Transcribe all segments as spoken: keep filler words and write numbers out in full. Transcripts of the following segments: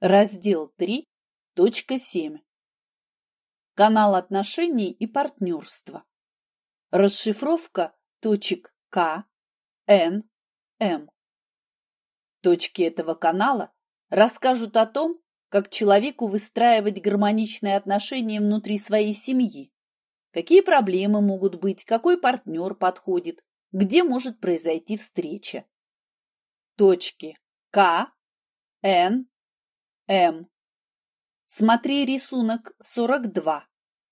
Раздел три, точка семь. Канал отношений и партнерства. Расшифровка точек К, Н, М. Точки этого канала расскажут о том, как человеку выстраивать гармоничные отношения внутри своей семьи, какие проблемы могут быть, какой партнер подходит, где может произойти встреча. Точки К, Н, М. Смотри рисунок сорок два.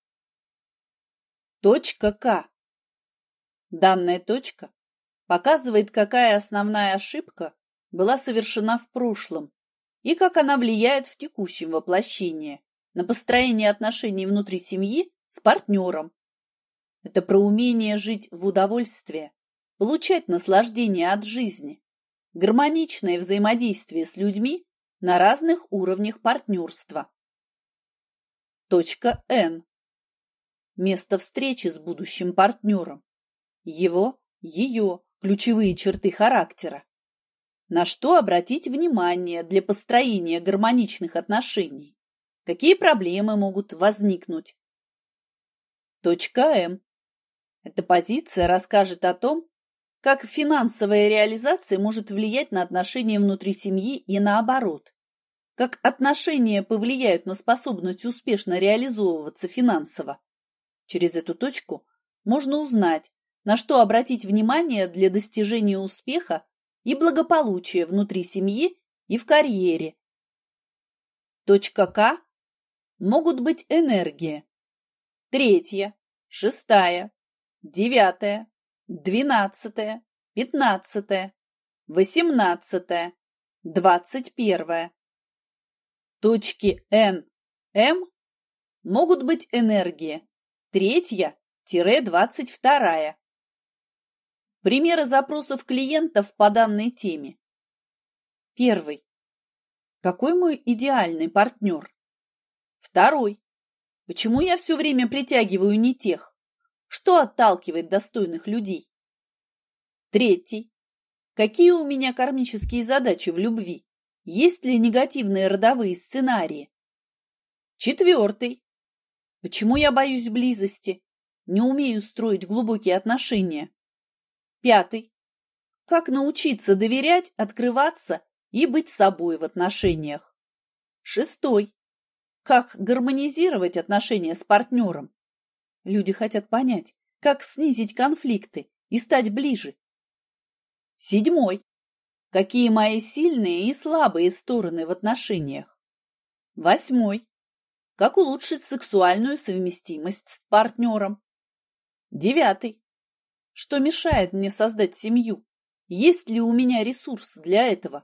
Точка К. Данная точка показывает, какая основная ошибка была совершена в прошлом и как она влияет в текущем воплощении на построение отношений внутри семьи с партнером. Это про умение жить в удовольствии, получать наслаждение от жизни, гармоничное взаимодействие с людьми на разных уровнях партнерства. Точка Н. Место встречи с будущим партнером. Его, ее ключевые черты характера. На что обратить внимание для построения гармоничных отношений? Какие проблемы могут возникнуть? Точка М. Эта позиция расскажет о том, как финансовая реализация может влиять на отношения внутри семьи и наоборот. Как отношения повлияют на способность успешно реализовываться финансово. Через эту точку можно узнать, на что обратить внимание для достижения успеха и благополучия внутри семьи и в карьере. Точка К могут быть энергии. Третья, шестая, девятая, двенадцатая, пятнадцатая, восемнадцатая, двадцать первая. Точки Н, М могут быть энергии. Третья-двадцать вторая. Примеры запросов клиентов по данной теме. Первый. Какой мой идеальный партнер? Второй. Почему я все время притягиваю не тех? Что отталкивает достойных людей? Третий. Какие у меня кармические задачи в любви? Есть ли негативные родовые сценарии? Четвертый. Почему я боюсь близости? Не умею строить глубокие отношения? Пятый. Как научиться доверять, открываться и быть собой в отношениях? Шестой. Как гармонизировать отношения с партнером? Люди хотят понять, как снизить конфликты и стать ближе. Седьмой. Какие мои сильные и слабые стороны в отношениях? Восьмой. Как улучшить сексуальную совместимость с партнером? Девятый. Что мешает мне создать семью? Есть ли у меня ресурс для этого?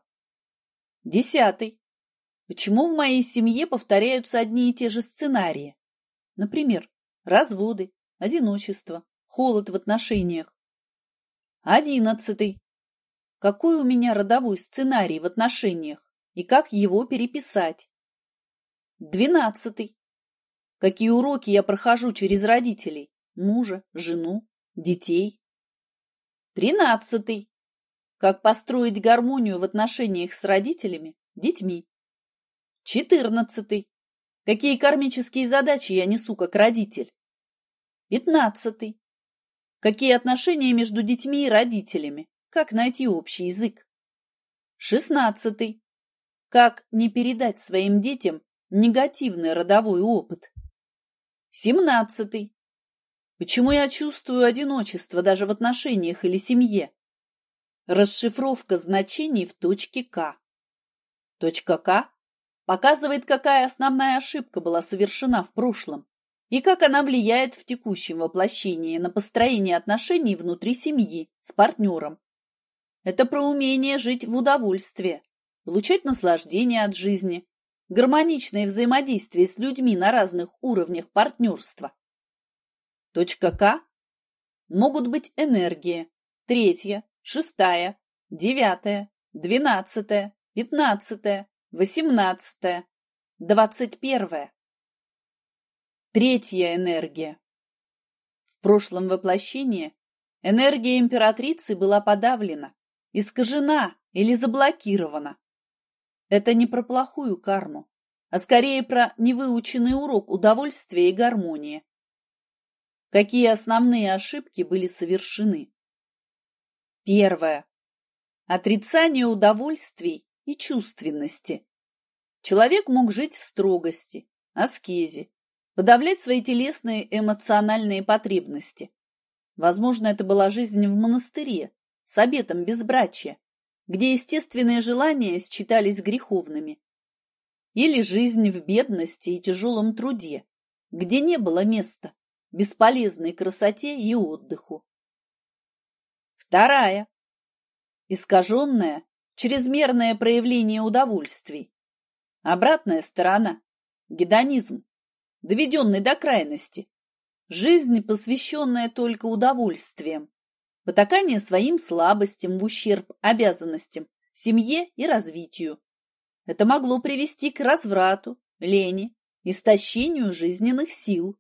Десятый. Почему в моей семье повторяются одни и те же сценарии? Например, разводы, одиночество, холод в отношениях. Одиннадцатый. Какой у меня родовой сценарий в отношениях и как его переписать? Двенадцатый. Какие уроки я прохожу через родителей, мужа, жену, детей? Тринадцатый. Как построить гармонию в отношениях с родителями, детьми? Четырнадцатый. Какие кармические задачи я несу как родитель? Пятнадцатый. Какие отношения между детьми и родителями? Как найти общий язык? Шестнадцатый. Как не передать своим детям негативный родовой опыт? Семнадцатый. Почему я чувствую одиночество даже в отношениях или семье? Расшифровка значений в точке К. Точка К показывает, какая основная ошибка была совершена в прошлом и как она влияет в текущем воплощении на построение отношений внутри семьи с партнером. Это про умение жить в удовольствии, получать наслаждение от жизни, гармоничное взаимодействие с людьми на разных уровнях партнерства. Точка К могут быть энергии. Третья, шестая, девятая, двенадцатая, пятнадцатая, восемнадцатая, двадцать первая. Третья энергия. В прошлом воплощении энергия императрицы была подавлена, искажена или заблокирована. Это не про плохую карму, а скорее про невыученный урок удовольствия и гармонии. Какие основные ошибки были совершены? Первое. Отрицание удовольствий и чувственности. Человек мог жить в строгости, аскезе, подавлять свои телесные эмоциональные потребности. Возможно, это была жизнь в монастыре с обетом безбрачия, где естественные желания считались греховными. Или жизнь в бедности и тяжелом труде, где не было места бесполезной красоте и отдыху. Вторая. Искаженное, чрезмерное проявление удовольствий. Обратная сторона – гедонизм, доведенный до крайности. Жизнь, посвященная только удовольствиям, потакание своим слабостям в ущерб обязанностям, семье и развитию. Это могло привести к разврату, лени, истощению жизненных сил.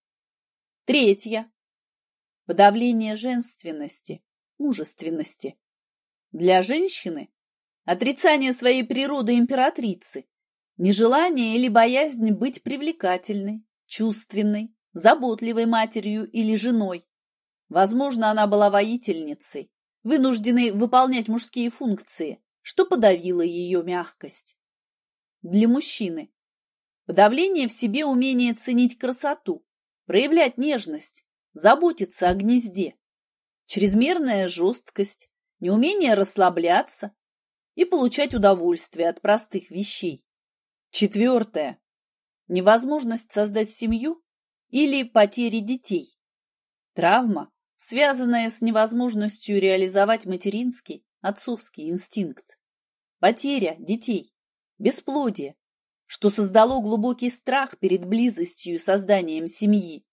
Третье. Подавление женственности, мужественности. Для женщины отрицание своей природы императрицы, нежелание или боязнь быть привлекательной, чувственной, заботливой матерью или женой. Возможно, она была воительницей, вынужденной выполнять мужские функции, что подавило ее мягкость. Для мужчины подавление в себе умения ценить красоту, проявлять нежность, заботиться о гнезде, чрезмерная жесткость, неумение расслабляться и получать удовольствие от простых вещей. Четвертое. Невозможность создать семью или потери детей. Травма, связанная с невозможностью реализовать материнский, отцовский инстинкт. Потеря детей, бесплодие, что создало глубокий страх перед близостью и созданием семьи.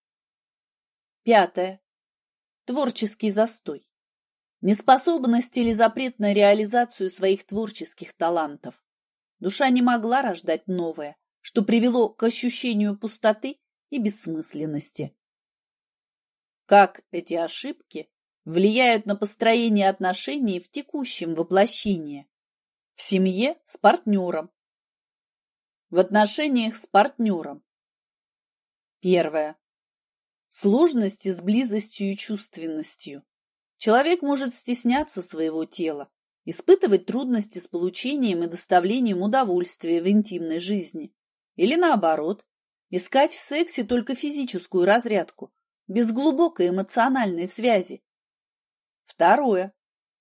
Пятое. Творческий застой. Неспособность или запрет на реализацию своих творческих талантов. Душа не могла рождать новое, что привело к ощущению пустоты и бессмысленности. Как эти ошибки влияют на построение отношений в текущем воплощении? В семье с партнером. В отношениях с партнером. Первое. Сложности с близостью и чувственностью. Человек может стесняться своего тела, испытывать трудности с получением и доставлением удовольствия в интимной жизни. Или наоборот, искать в сексе только физическую разрядку, без глубокой эмоциональной связи. Второе.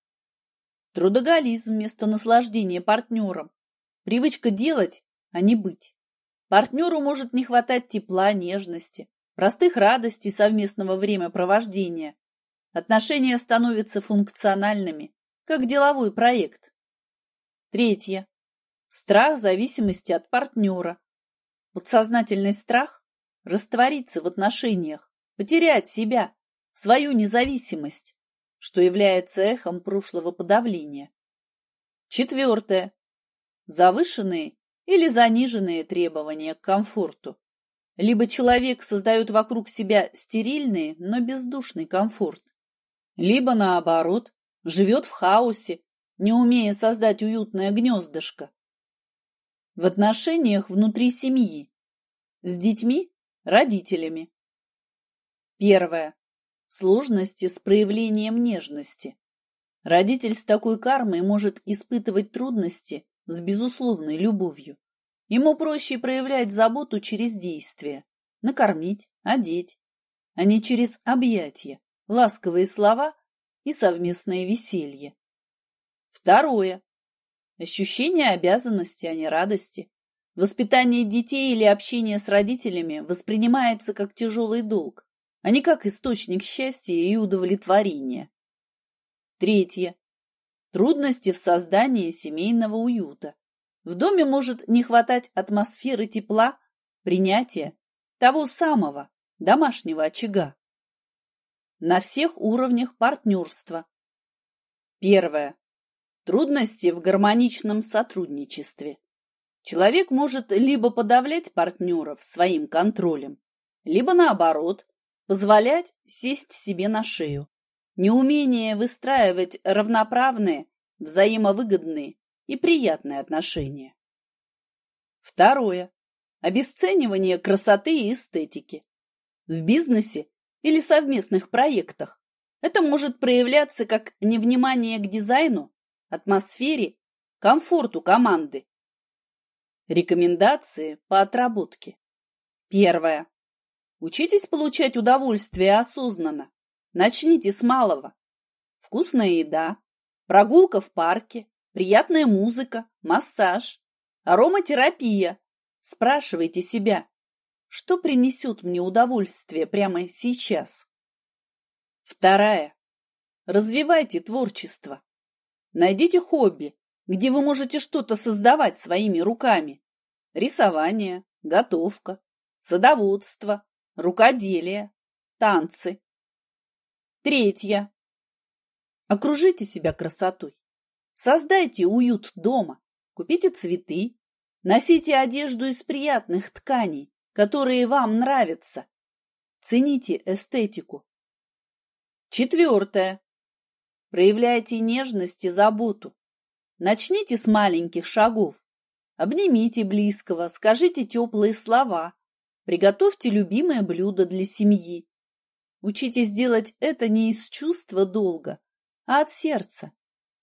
Трудоголизм вместо наслаждения партнером. Привычка делать, а не быть. Партнеру может не хватать тепла, нежности, простых радостей совместного времяпровождения. Отношения становятся функциональными, как деловой проект. Третье. Страх зависимости от партнера. Подсознательный страх раствориться в отношениях, потерять себя, свою независимость, что является эхом прошлого подавления. Четвертое. Завышенные или заниженные требования к комфорту. Либо человек создает вокруг себя стерильный, но бездушный комфорт, либо, наоборот, живет в хаосе, не умея создать уютное гнездышко. В отношениях внутри семьи, с детьми, родителями. Первое. Сложности с проявлением нежности. Родитель с такой кармой может испытывать трудности с безусловной любовью. Ему проще проявлять заботу через действия, накормить, одеть, а не через объятия, ласковые слова и совместное веселье. Второе. Ощущение обязанности, а не радости. Воспитание детей или общение с родителями воспринимается как тяжелый долг, а не как источник счастья и удовлетворения. Третье. Трудности в создании семейного уюта. В доме может не хватать атмосферы тепла, принятия, того самого домашнего очага. На всех уровнях партнерства. Первое. Трудности в гармоничном сотрудничестве. Человек может либо подавлять партнеров своим контролем, либо наоборот, позволять сесть себе на шею. Неумение выстраивать равноправные, взаимовыгодные и приятные отношения. Второе. Обесценивание красоты и эстетики. В бизнесе или совместных проектах это может проявляться как невнимание к дизайну, атмосфере, комфорту команды. Рекомендации по отработке. Первое. Учитесь получать удовольствие осознанно. Начните с малого. Вкусная еда, прогулка в парке, приятная музыка, массаж, ароматерапия. Спрашивайте себя, что принесет мне удовольствие прямо сейчас. Вторая. Развивайте творчество. Найдите хобби, где вы можете что-то создавать своими руками. Рисование, готовка, садоводство, рукоделие, танцы. Третье. Окружите себя красотой. Создайте уют дома. Купите цветы. Носите одежду из приятных тканей, которые вам нравятся. Цените эстетику. Четвертое. Проявляйте нежность и заботу. Начните с маленьких шагов. Обнимите близкого, скажите теплые слова. Приготовьте любимое блюдо для семьи. Учитесь делать это не из чувства долга, а от сердца.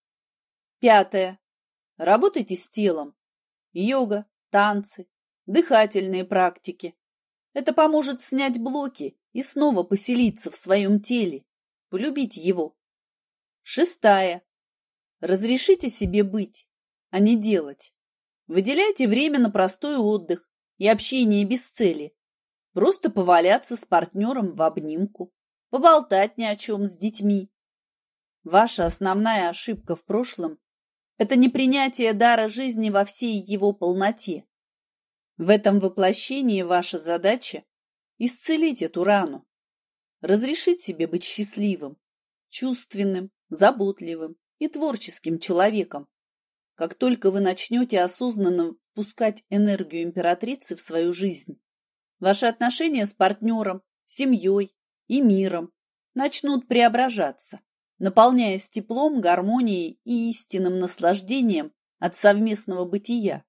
Пятое. Работайте с телом. Йога, танцы, дыхательные практики. Это поможет снять блоки и снова поселиться в своем теле, полюбить его. Шестая. Разрешите себе быть, а не делать. Выделяйте время на простой отдых и общение без цели. Просто поваляться с партнером в обнимку, поболтать ни о чем с детьми. Ваша основная ошибка в прошлом – это непринятие дара жизни во всей его полноте. В этом воплощении ваша задача – исцелить эту рану, разрешить себе быть счастливым, чувственным, заботливым и творческим человеком. Как только вы начнете осознанно впускать энергию императрицы в свою жизнь, ваши отношения с партнером, семьей и миром начнут преображаться, наполняясь теплом, гармонией и истинным наслаждением от совместного бытия.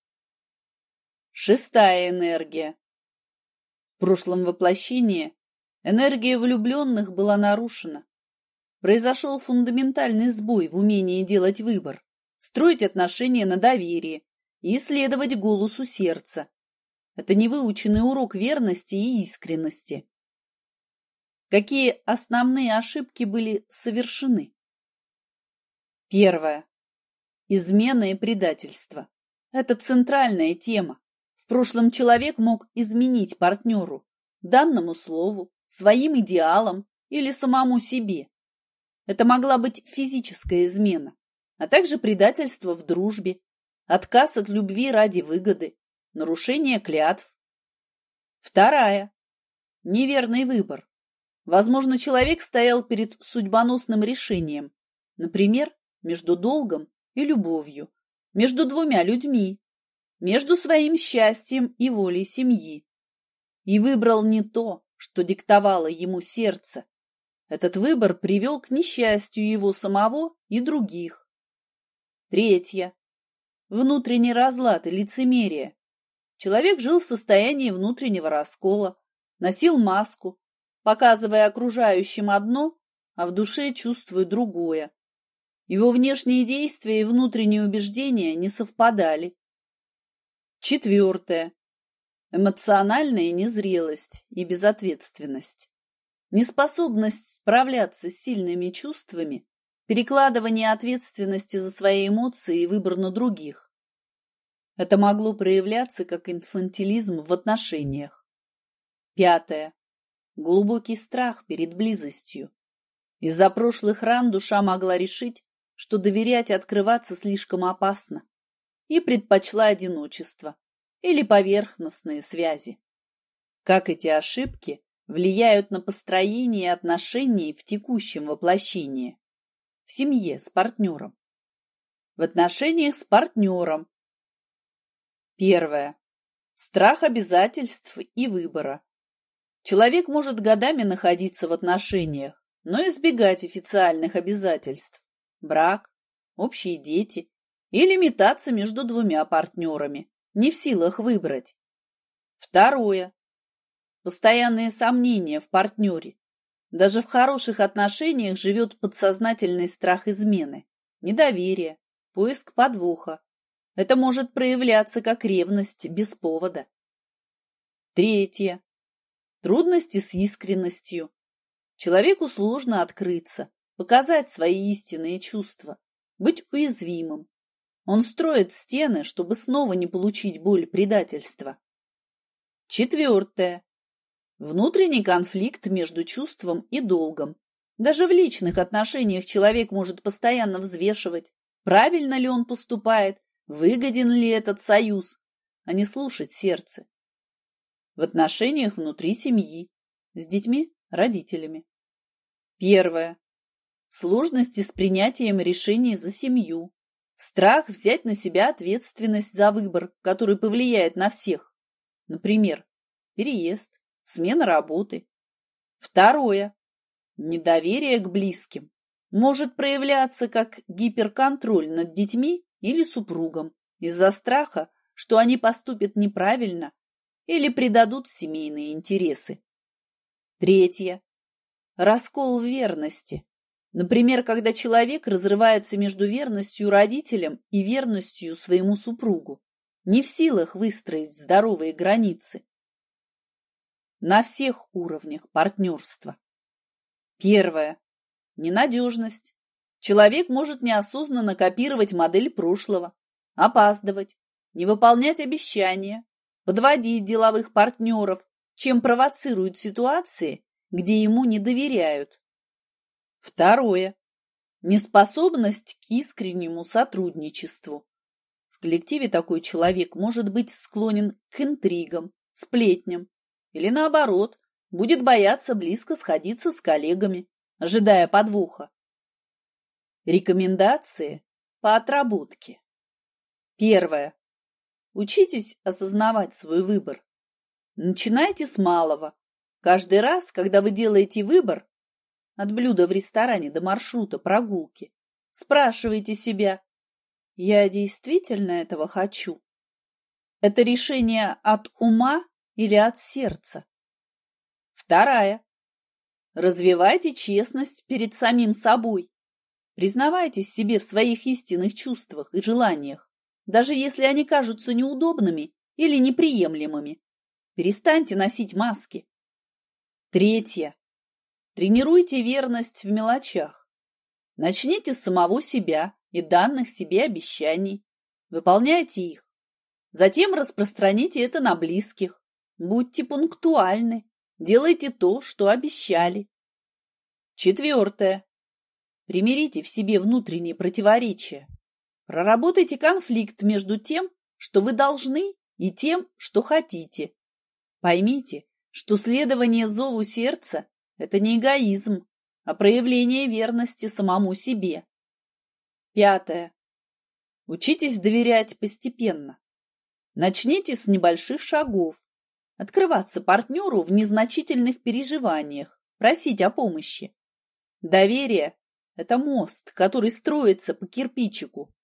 Шестая энергия. В прошлом воплощении энергия влюбленных была нарушена. Произошел фундаментальный сбой в умении делать выбор, строить отношения на доверии и исследовать голосу сердца. Это невыученный урок верности и искренности. Какие основные ошибки были совершены? Первое. Измена и предательство. Это центральная тема. В прошлом человек мог изменить партнеру, данному слову, своим идеалам или самому себе. Это могла быть физическая измена, а также предательство в дружбе, отказ от любви ради выгоды, нарушение клятв. Вторая. Неверный выбор. Возможно, человек стоял перед судьбоносным решением, например, между долгом и любовью, между двумя людьми, между своим счастьем и волей семьи. И выбрал не то, что диктовало ему сердце. Этот выбор привел к несчастью его самого и других. Третье. Внутренний разлад и лицемерие. Человек жил в состоянии внутреннего раскола, носил маску, показывая окружающим одно, а в душе чувствуя другое. Его внешние действия и внутренние убеждения не совпадали. Четвертое. Эмоциональная незрелость и безответственность. Неспособность справляться с сильными чувствами, перекладывание ответственности за свои эмоции и выбор на других. Это могло проявляться как инфантилизм в отношениях. Пятое. Глубокий страх перед близостью. Из-за прошлых ран душа могла решить, что доверять и открываться слишком опасно, и предпочла одиночество или поверхностные связи. Как эти ошибки влияют на построение отношений в текущем воплощении, в семье с партнером? В отношениях с партнером. Первое. Страх обязательств и выбора. Человек может годами находиться в отношениях, но избегать официальных обязательств, брак, общие дети или метаться между двумя партнерами, не в силах выбрать. Второе. Постоянные сомнения в партнере. Даже в хороших отношениях живет подсознательный страх измены, недоверие, поиск подвоха. Это может проявляться как ревность без повода. Третье. Трудности с искренностью. Человеку сложно открыться, показать свои истинные чувства, быть уязвимым. Он строит стены, чтобы снова не получить боль предательства. Четвертое. Внутренний конфликт между чувством и долгом. Даже в личных отношениях человек может постоянно взвешивать, правильно ли он поступает, выгоден ли этот союз, а не слушать сердце. В отношениях внутри семьи, с детьми, родителями. Первое. Сложности с принятием решений за семью. Страх взять на себя ответственность за выбор, который повлияет на всех. Например, переезд, смена работы. Второе. Недоверие к близким. Может проявляться как гиперконтроль над детьми или супругом из-за страха, что они поступят неправильно или предадут семейные интересы. Третье. Раскол в верности. Например, когда человек разрывается между верностью родителям и верностью своему супругу, не в силах выстроить здоровые границы. На всех уровнях партнерства. Первое. Ненадежность. Человек может неосознанно копировать модель прошлого, опаздывать, не выполнять обещания, подводить деловых партнеров, чем провоцирует ситуации, где ему не доверяют. Второе. Неспособность к искреннему сотрудничеству. В коллективе такой человек может быть склонен к интригам, сплетням или, наоборот, будет бояться близко сходиться с коллегами, ожидая подвоха. Рекомендации по отработке. Первое. Учитесь осознавать свой выбор. Начинайте с малого. Каждый раз, когда вы делаете выбор, от блюда в ресторане до маршрута прогулки, спрашивайте себя: я действительно этого хочу? Это решение от ума или от сердца? Вторая. Развивайте честность перед самим собой. Признавайтесь себе в своих истинных чувствах и желаниях, даже если они кажутся неудобными или неприемлемыми. Перестаньте носить маски. Третье. Тренируйте верность в мелочах. Начните с самого себя и данных себе обещаний. Выполняйте их. Затем распространите это на близких. Будьте пунктуальны. Делайте то, что обещали. Четвертое. Примирите в себе внутренние противоречия. Проработайте конфликт между тем, что вы должны, и тем, что хотите. Поймите, что следование зову сердца – это не эгоизм, а проявление верности самому себе. Пятое. Учитесь доверять постепенно. Начните с небольших шагов. Открываться партнеру в незначительных переживаниях, просить о помощи. Доверие – это мост, который строится по кирпичику.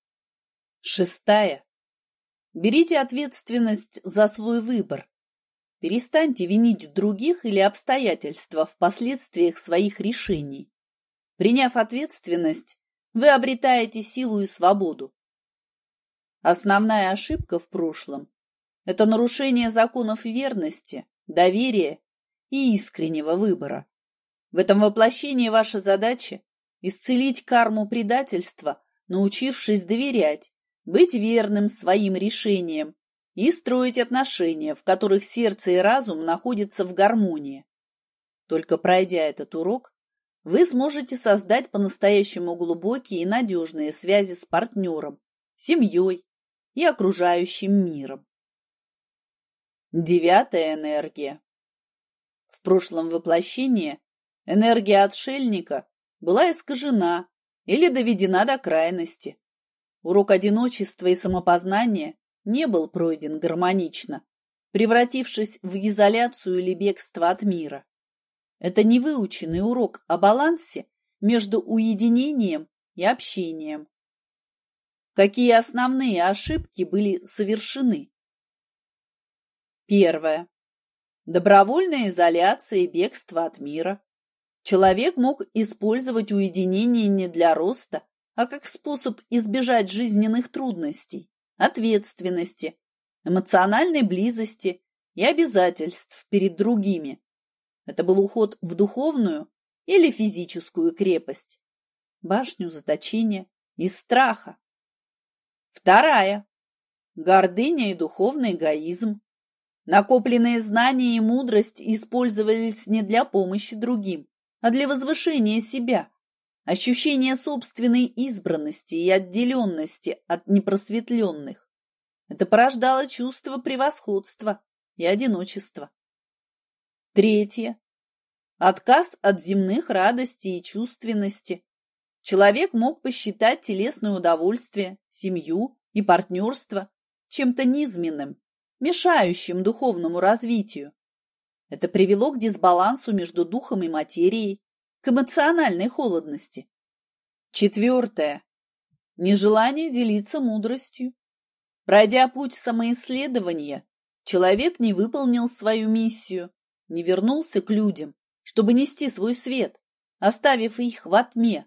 Шестая. Берите ответственность за свой выбор. Перестаньте винить других или обстоятельства в последствиях своих решений. Приняв ответственность, вы обретаете силу и свободу. Основная ошибка в прошлом – это нарушение законов верности, доверия и искреннего выбора. В этом воплощении ваша задача – исцелить карму предательства, научившись доверять, быть верным своим решениям и строить отношения, в которых сердце и разум находятся в гармонии. Только пройдя этот урок, вы сможете создать по-настоящему глубокие и надежные связи с партнером, семьей и окружающим миром. Девятая энергия. В прошлом воплощении энергия отшельника была искажена или доведена до крайности. Урок одиночества и самопознания не был пройден гармонично, превратившись в изоляцию или бегство от мира. Это невыученный урок о балансе между уединением и общением. Какие основные ошибки были совершены? Первое. Добровольная изоляция и бегство от мира. Человек мог использовать уединение не для роста, а как способ избежать жизненных трудностей, ответственности, эмоциональной близости и обязательств перед другими. Это был уход в духовную или физическую крепость, башню заточения из страха. Вторая. Гордыня и духовный эгоизм. Накопленные знания и мудрость использовались не для помощи другим, а для возвышения себя, ощущения собственной избранности и отделенности от непросветленных. Это порождало чувство превосходства и одиночества. Третье. Отказ от земных радостей и чувственности. Человек мог посчитать телесное удовольствие, семью и партнерство чем-то низменным, мешающим духовному развитию. Это привело к дисбалансу между духом и материей, к эмоциональной холодности. Четвертое. Нежелание делиться мудростью. Пройдя путь самоисследования, человек не выполнил свою миссию, не вернулся к людям, чтобы нести свой свет, оставив их во тьме.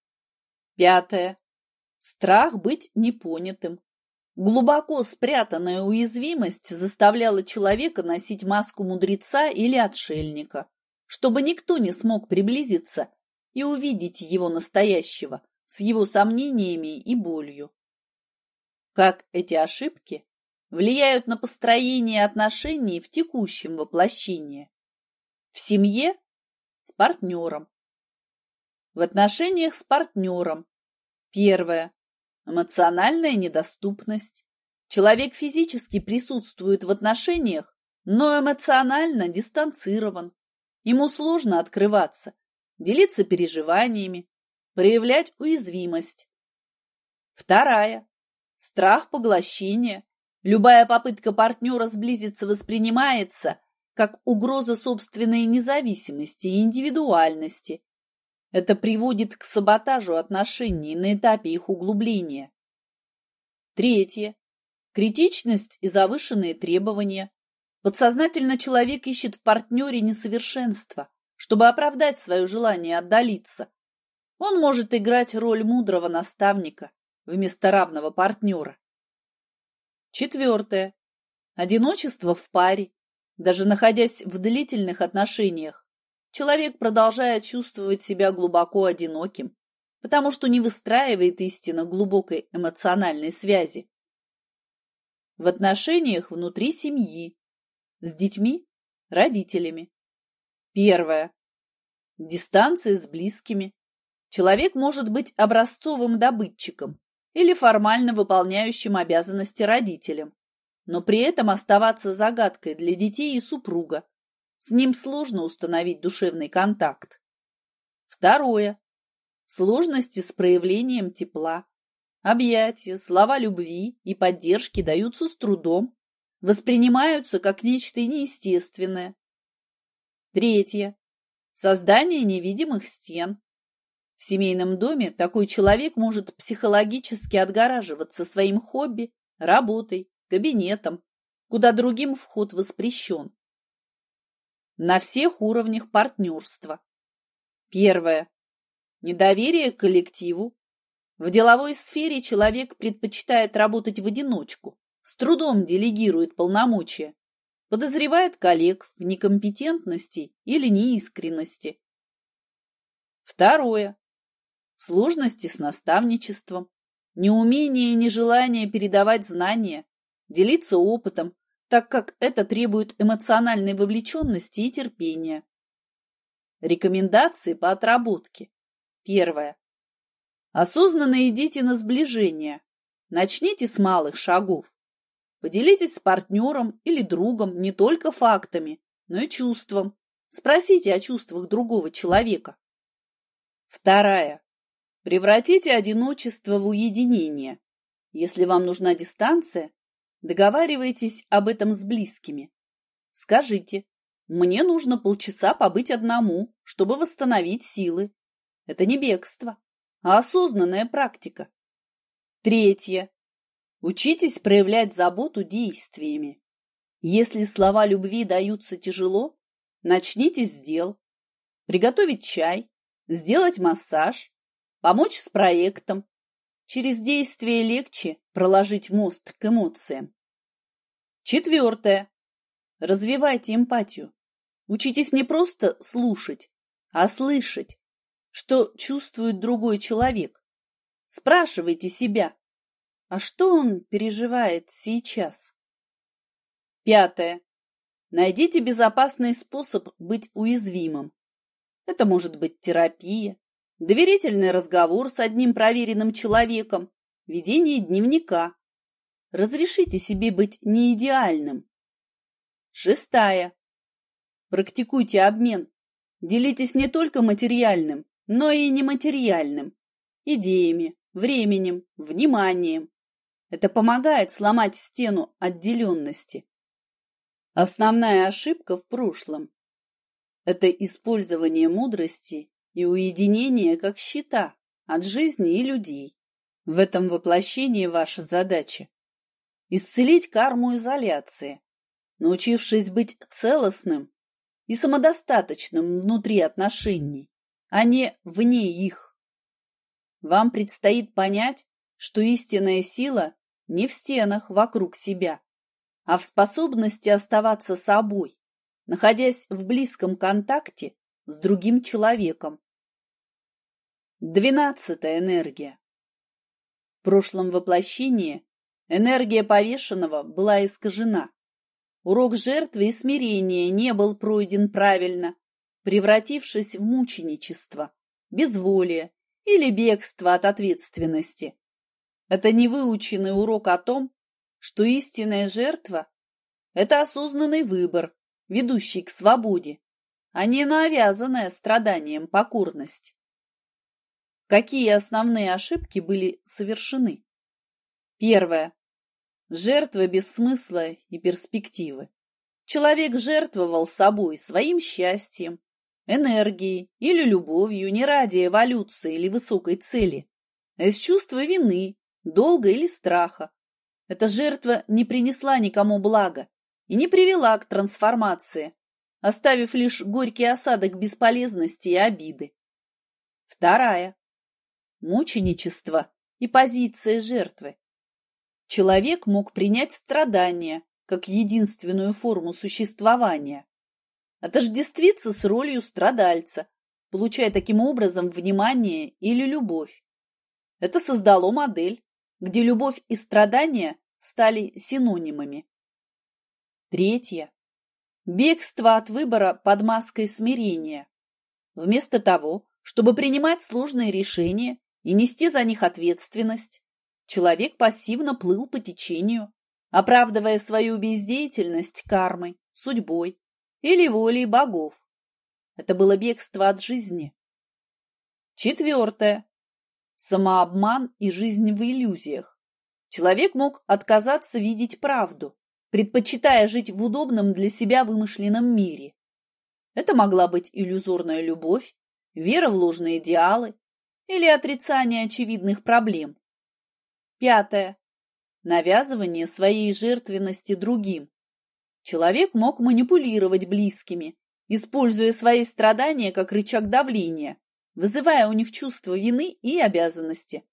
Пятое. Страх быть непонятым. Глубоко спрятанная уязвимость заставляла человека носить маску мудреца или отшельника, чтобы никто не смог приблизиться и увидеть его настоящего с его сомнениями и болью. Как эти ошибки влияют на построение отношений в текущем воплощении? В семье с партнером. В отношениях с партнером. Первое. Эмоциональная недоступность. Человек физически присутствует в отношениях, но эмоционально дистанцирован. Ему сложно открываться, делиться переживаниями, проявлять уязвимость. Вторая. Страх поглощения. Любая попытка партнера сблизиться воспринимается как угроза собственной независимости и индивидуальности. Это приводит к саботажу отношений на этапе их углубления. Третье. Критичность и завышенные требования. Подсознательно человек ищет в партнере несовершенства, чтобы оправдать свое желание отдалиться. Он может играть роль мудрого наставника вместо равного партнера. Четвертое. Одиночество в паре. Даже находясь в длительных отношениях, человек продолжает чувствовать себя глубоко одиноким, потому что не выстраивает истинно глубокой эмоциональной связи. В отношениях внутри семьи, с детьми, родителями. Первое. Дистанция с близкими. Человек может быть образцовым добытчиком или формально выполняющим обязанности родителям, но при этом оставаться загадкой для детей и супруга. С ним сложно установить душевный контакт. Второе. Сложности с проявлением тепла. Объятия, слова любви и поддержки даются с трудом, воспринимаются как нечто неестественное. Третье. Создание невидимых стен. В семейном доме такой человек может психологически отгораживаться своим хобби, работой, кабинетом, куда другим вход воспрещен. На всех уровнях партнерства. Первое. Недоверие к коллективу. В деловой сфере человек предпочитает работать в одиночку, с трудом делегирует полномочия, подозревает коллег в некомпетентности или неискренности. Второе. Сложности с наставничеством, неумение и нежелание передавать знания, делиться опытом, так как это требует эмоциональной вовлеченности и терпения. Рекомендации по отработке. Первое. Осознанно идите на сближение. Начните с малых шагов. Поделитесь с партнером или другом не только фактами, но и чувством. Спросите о чувствах другого человека. Вторая. Превратите одиночество в уединение. Если вам нужна дистанция, договаривайтесь об этом с близкими. Скажите: мне нужно полчаса побыть одному, чтобы восстановить силы. Это не бегство, а осознанная практика. Третье. Учитесь проявлять заботу действиями. Если слова любви даются тяжело, начните с дел. Приготовить чай, сделать массаж, помочь с проектом. Через действие легче проложить мост к эмоциям. Четвертое. Развивайте эмпатию. Учитесь не просто слушать, а слышать, что чувствует другой человек. Спрашивайте себя, а что он переживает сейчас? Пятое. Найдите безопасный способ быть уязвимым. Это может быть терапия, доверительный разговор с одним проверенным человеком, ведение дневника. Разрешите себе быть неидеальным. Шестая. Практикуйте обмен. Делитесь не только материальным, но и нематериальным. Идеями, временем, вниманием. Это помогает сломать стену отделенности. Основная ошибка в прошлом – это использование мудрости и уединение как щита от жизни и людей. В этом воплощении ваша задача – исцелить карму изоляции, научившись быть целостным и самодостаточным внутри отношений, а не вне их. Вам предстоит понять, что истинная сила не в стенах вокруг себя, а в способности оставаться собой, находясь в близком контакте с другим человеком. Двенадцатая энергия. В прошлом воплощении энергия повешенного была искажена. Урок жертвы и смирения не был пройден правильно, превратившись в мученичество, безволие или бегство от ответственности. Это невыученный урок о том, что истинная жертва – это осознанный выбор, ведущий к свободе, а не навязанная страданием покорность. Какие основные ошибки были совершены? Первое. Жертва без смысла и перспективы. Человек жертвовал собой, своим счастьем, энергией или любовью не ради эволюции или высокой цели, а из чувства вины, долга или страха. Эта жертва не принесла никому блага и не привела к трансформации, оставив лишь горький осадок бесполезности и обиды. Вторая. Мученичество и позиция жертвы. Человек мог принять страдания как единственную форму существования, отождествиться с ролью страдальца, получая таким образом внимание или любовь. Это создало модель, где любовь и страдания стали синонимами. Третье. Бегство от выбора под маской смирения. Вместо того, чтобы принимать сложные решения и нести за них ответственность, человек пассивно плыл по течению, оправдывая свою бездеятельность кармой, судьбой или волей богов. Это было бегство от жизни. Четвертое. Самообман и жизнь в иллюзиях. Человек мог отказаться видеть правду, предпочитая жить в удобном для себя вымышленном мире. Это могла быть иллюзорная любовь, вера в ложные идеалы или отрицание очевидных проблем. Пятое. Навязывание своей жертвенности другим. Человек мог манипулировать близкими, используя свои страдания как рычаг давления, вызывая у них чувство вины и обязанности.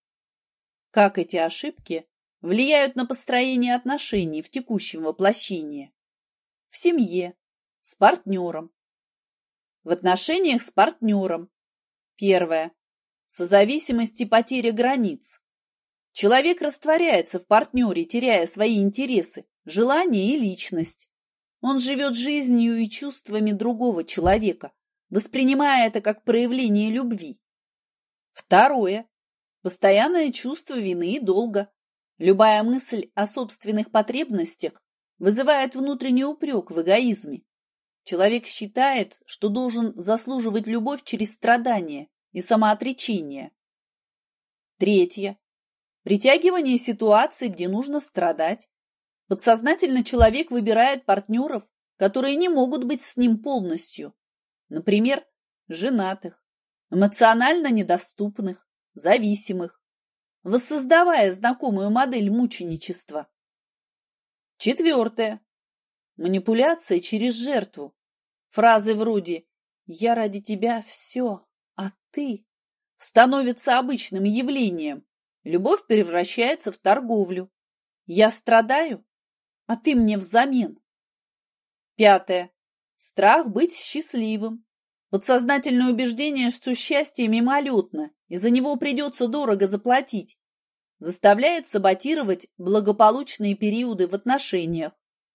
Как эти ошибки влияют на построение отношений в текущем воплощении? В семье, с партнером. В отношениях с партнером. Первое. Созависимость и потеря границ. Человек растворяется в партнере, теряя свои интересы, желания и личность. Он живет жизнью и чувствами другого человека, воспринимая это как проявление любви. Второе. Постоянное чувство вины и долга. Любая мысль о собственных потребностях вызывает внутренний упрек в эгоизме. Человек считает, что должен заслуживать любовь через страдания и самоотречение. Третье. Притягивание ситуаций, где нужно страдать. Подсознательно человек выбирает партнеров, которые не могут быть с ним полностью. Например, женатых, эмоционально недоступных, зависимых, воссоздавая знакомую модель мученичества. Четвертое. манипуляция через жертву. Фразы вроде «я ради тебя все, а ты» становятся обычным явлением. Любовь превращается в торговлю. Я страдаю, а ты мне взамен. Пятое. Страх быть счастливым. Подсознательное убеждение, что счастье мимолетно, и за него придется дорого заплатить, заставляет саботировать благополучные периоды в отношениях.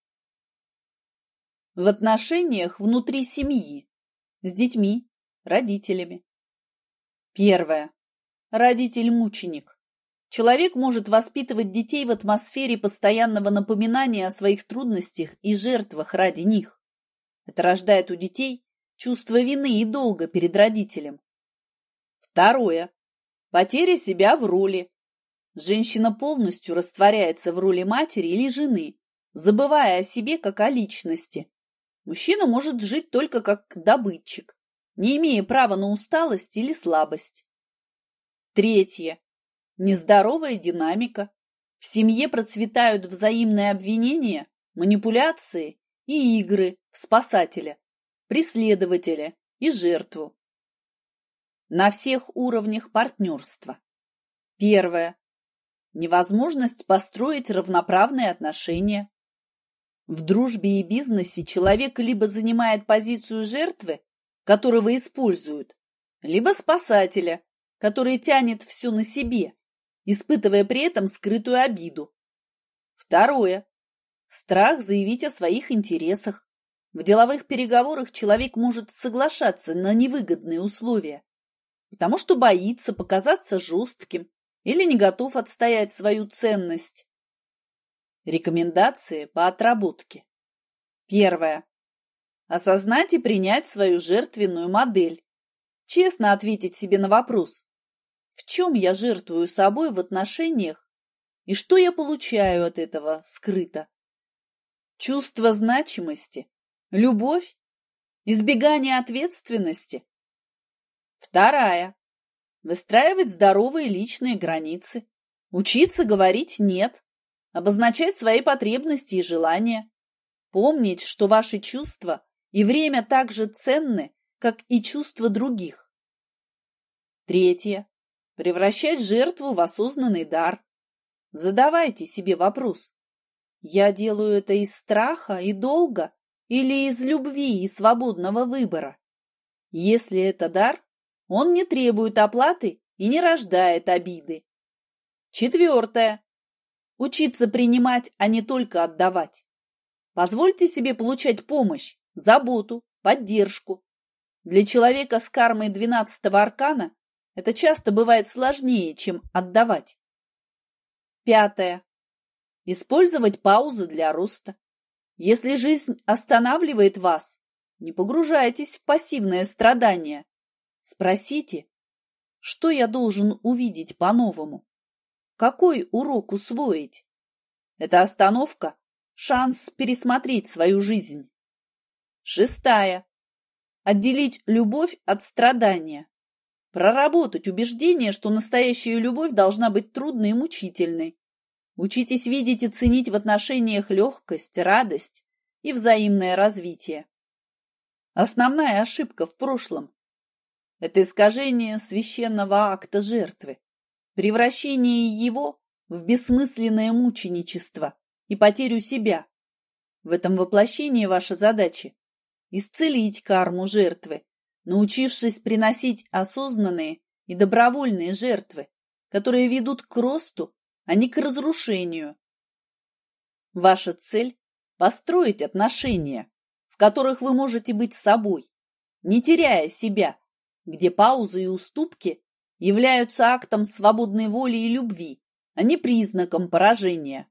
В отношениях внутри семьи, с детьми, родителями. Первое. Родитель-мученик. Человек может воспитывать детей в атмосфере постоянного напоминания о своих трудностях и жертвах ради них. Это рождает у детей чувство вины и долга перед родителем. Второе. Потеря себя в роли. Женщина полностью растворяется в роли матери или жены, забывая о себе как о личности. Мужчина может жить только как добытчик, не имея права на усталость или слабость. Третье. Нездоровая динамика. В семье процветают взаимные обвинения, манипуляции и игры в спасателя, преследователя и жертву. На всех уровнях партнерства. Первое. Невозможность построить равноправные отношения. В дружбе и бизнесе человек либо занимает позицию жертвы, которого используют, либо спасателя, который тянет все на себе, испытывая при этом скрытую обиду. Второе. Страх заявить о своих интересах. В деловых переговорах человек может соглашаться на невыгодные условия, потому что боится показаться жестким или не готов отстоять свою ценность. Рекомендации по отработке. Первое. Осознать и принять свою жертвенную модель. Честно ответить себе на вопрос, в чем я жертвую собой в отношениях и что я получаю от этого скрыто. Чувство значимости, любовь, избегание ответственности. Вторая. Выстраивать здоровые личные границы, учиться говорить «нет», обозначать свои потребности и желания, помнить, что ваши чувства и время так же ценны, как и чувства других. Третье. Превращать жертву в осознанный дар. Задавайте себе вопрос: я делаю это из страха и долга или из любви и свободного выбора? Если это дар, он не требует оплаты и не рождает обиды. Четвертое. Учиться принимать, а не только отдавать. Позвольте себе получать помощь, заботу, поддержку. Для человека с кармой двенадцатого аркана это часто бывает сложнее, чем отдавать. Пятое. Использовать паузы для роста. Если жизнь останавливает вас, не погружайтесь в пассивное страдание. Спросите, что я должен увидеть по-новому? Какой урок усвоить? Эта остановка – шанс пересмотреть свою жизнь. Шестая. Отделить любовь от страдания. Проработать убеждение, что настоящая любовь должна быть трудной и мучительной. Учитесь видеть и ценить в отношениях легкость, радость и взаимное развитие. Основная ошибка в прошлом – это искажение священного акта жертвы, превращение его в бессмысленное мученичество и потерю себя. В этом воплощении ваша задача – исцелить карму жертвы, научившись приносить осознанные и добровольные жертвы, которые ведут к росту, а не к разрушению. Ваша цель – построить отношения, в которых вы можете быть собой, не теряя себя, где паузы и уступки являются актом свободной воли и любви, а не признаком поражения.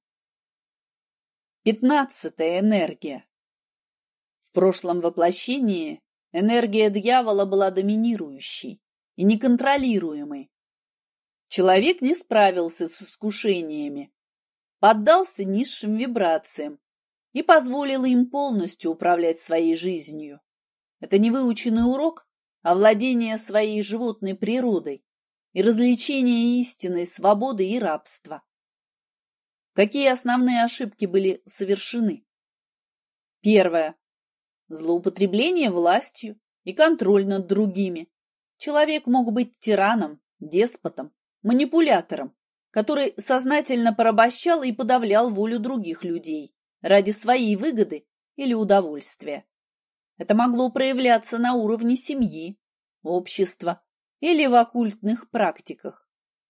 Пятнадцатая энергия. В прошлом воплощении энергия дьявола была доминирующей и неконтролируемой. Человек не справился с искушениями, поддался низшим вибрациям и позволил им полностью управлять своей жизнью. Это не выученный урок, а владение своей животной природой и развлечение истинной свободы и рабства. Какие основные ошибки были совершены? Первое. Злоупотребление властью и контроль над другими. Человек мог быть тираном, деспотом, манипулятором, который сознательно порабощал и подавлял волю других людей ради своей выгоды или удовольствия. Это могло проявляться на уровне семьи, общества или в оккультных практиках.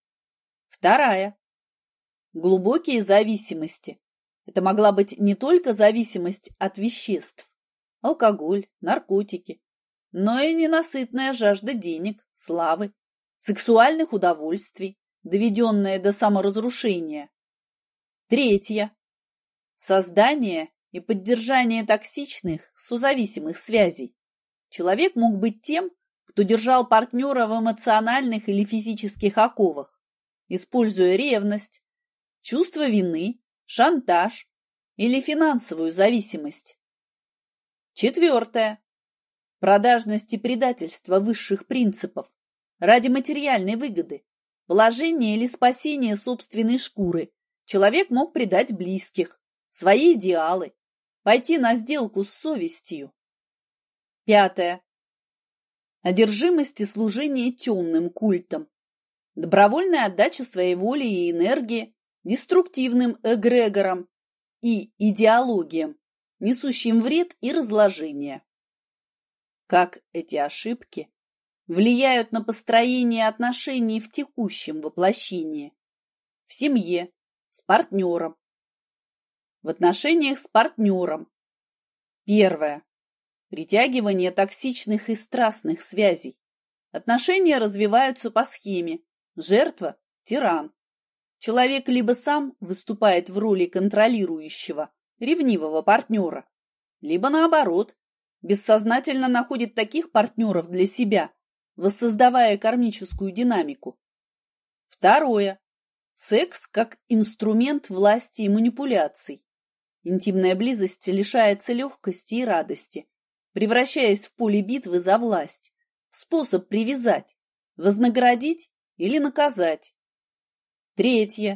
Вторая. Глубокие зависимости. Это могла быть не только зависимость от веществ, алкоголь, наркотики, но и ненасытная жажда денег, славы, сексуальных удовольствий, доведенная до саморазрушения. Третье. Создание и поддержание токсичных, созависимых связей. Человек мог быть тем, кто держал партнера в эмоциональных или физических оковах, используя ревность, чувство вины, шантаж или финансовую зависимость. Четвертое. Продажность и предательство высших принципов ради материальной выгоды, положения или спасения собственной шкуры. Человек мог предать близких, свои идеалы, пойти на сделку с совестью. Пятое. Одержимость и служение темным культам, добровольная отдача своей воли и энергии деструктивным эгрегорам и идеологиям, несущим вред и разложение. Как эти ошибки влияют на построение отношений в текущем воплощении, в семье, с партнером. В отношениях с партнером. Первое. Притягивание токсичных и страстных связей. Отношения развиваются по схеме жертва – тиран. Человек либо сам выступает в роли контролирующего, ревнивого партнера, либо наоборот, бессознательно находит таких партнеров для себя, воссоздавая кармическую динамику. Второе. Секс как инструмент власти и манипуляций. Интимная близость лишается легкости и радости, превращаясь в поле битвы за власть, в способ привязать, вознаградить или наказать. Третье.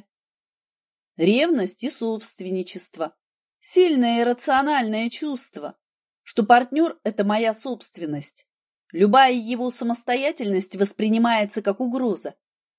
Ревность и собственничество. Сильное иррациональное чувство, что партнер – это моя собственность. Любая его самостоятельность воспринимается как угроза.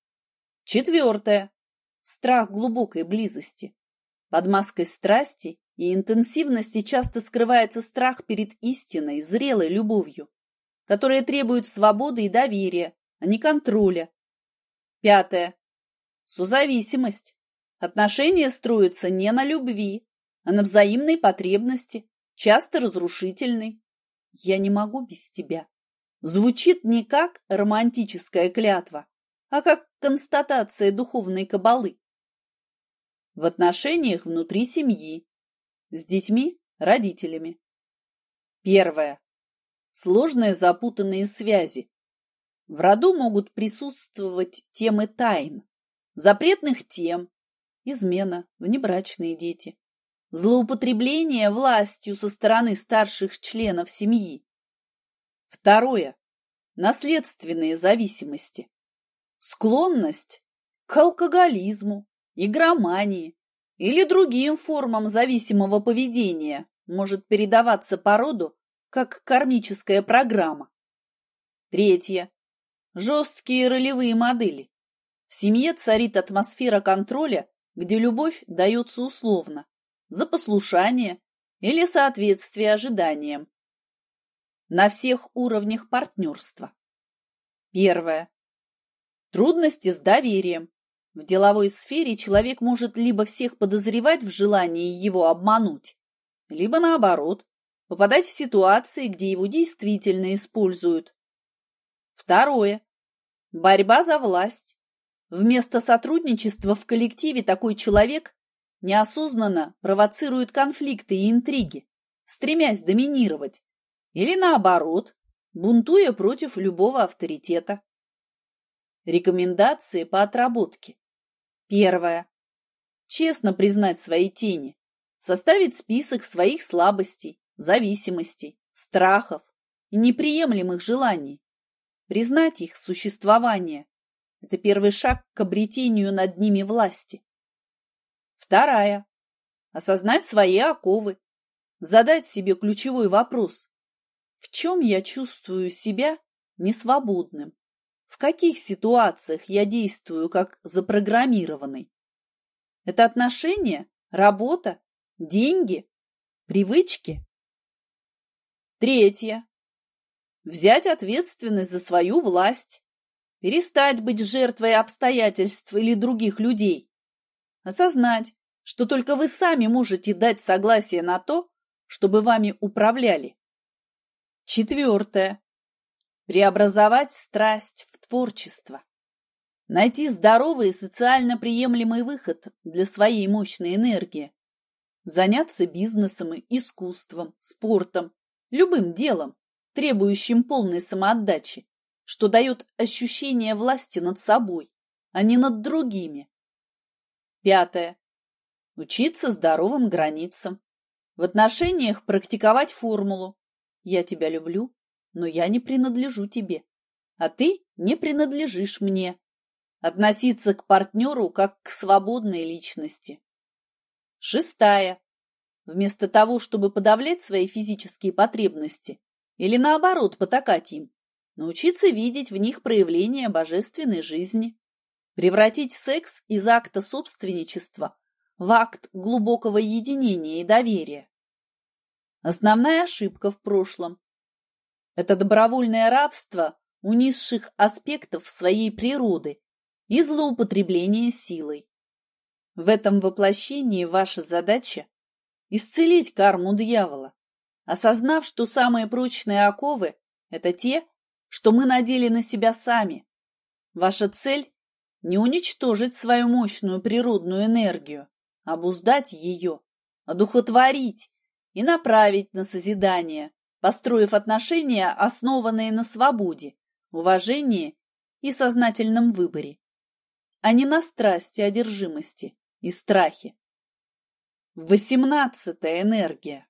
Четвертое. Страх глубокой близости. Под маской страсти и интенсивности часто скрывается страх перед истинной, зрелой любовью, которая требует свободы и доверия, а не контроля. Пятое. Созависимость. Отношения строятся не на любви, а на взаимной потребности, часто разрушительной. «Я не могу без тебя» звучит не как романтическая клятва, а как констатация духовной кабалы. В отношениях внутри семьи, с детьми, родителями. Первое. Сложные запутанные связи. В роду могут присутствовать темы тайн, запретных тем, измена, внебрачные дети, злоупотребление властью со стороны старших членов семьи. Второе. Наследственные зависимости. Склонность к алкоголизму, игромании или другим формам зависимого поведения может передаваться по роду как кармическая программа. Третье. Жесткие ролевые модели. В семье царит атмосфера контроля, где любовь дается условно, за послушание или соответствие ожиданиям. На всех уровнях партнерства. Первое. Трудности с доверием. В деловой сфере человек может либо всех подозревать в желании его обмануть, либо наоборот, попадать в ситуации, где его действительно используют. Второе. Борьба за власть. Вместо сотрудничества в коллективе такой человек неосознанно провоцирует конфликты и интриги, стремясь доминировать, или наоборот, бунтуя против любого авторитета. Рекомендации по отработке. Первое. Честно признать свои тени, составить список своих слабостей, зависимостей, страхов и неприемлемых желаний, признать их существование. Это первый шаг к обретению над ними власти. Вторая. Осознать свои оковы, задать себе ключевой вопрос: в чем я чувствую себя несвободным? В каких ситуациях я действую как запрограммированный? Это отношения, работа, деньги, привычки? Третье. Взять ответственность за свою власть, перестать быть жертвой обстоятельств или других людей, осознать, что только вы сами можете дать согласие на то, чтобы вами управляли. Четвертое. Преобразовать страсть в творчество. Найти здоровый и социально приемлемый выход для своей мощной энергии. Заняться бизнесом, искусством, спортом, любым делом, требующим полной самоотдачи, что дает ощущение власти над собой, а не над другими. Пятое. Учиться здоровым границам. В отношениях практиковать формулу: «Я тебя люблю, но я не принадлежу тебе, а ты не принадлежишь мне». Относиться к партнеру как к свободной личности. Шестая. Вместо того, чтобы подавлять свои физические потребности или наоборот потакать им, научиться видеть в них проявление божественной жизни. Превратить секс из акта собственничества в акт глубокого единения и доверия. Основная ошибка в прошлом – это добровольное рабство у низших аспектов своей природы и злоупотребление силой. В этом воплощении ваша задача – исцелить карму дьявола, осознав, что самые прочные оковы – это те, что мы надели на себя сами. Ваша цель – не уничтожить свою мощную природную энергию, обуздать ее, одухотворить и направить на созидание, построив отношения, основанные на свободе, уважении и сознательном выборе, а не на страсти, одержимости и страхе. Восемнадцатая энергия.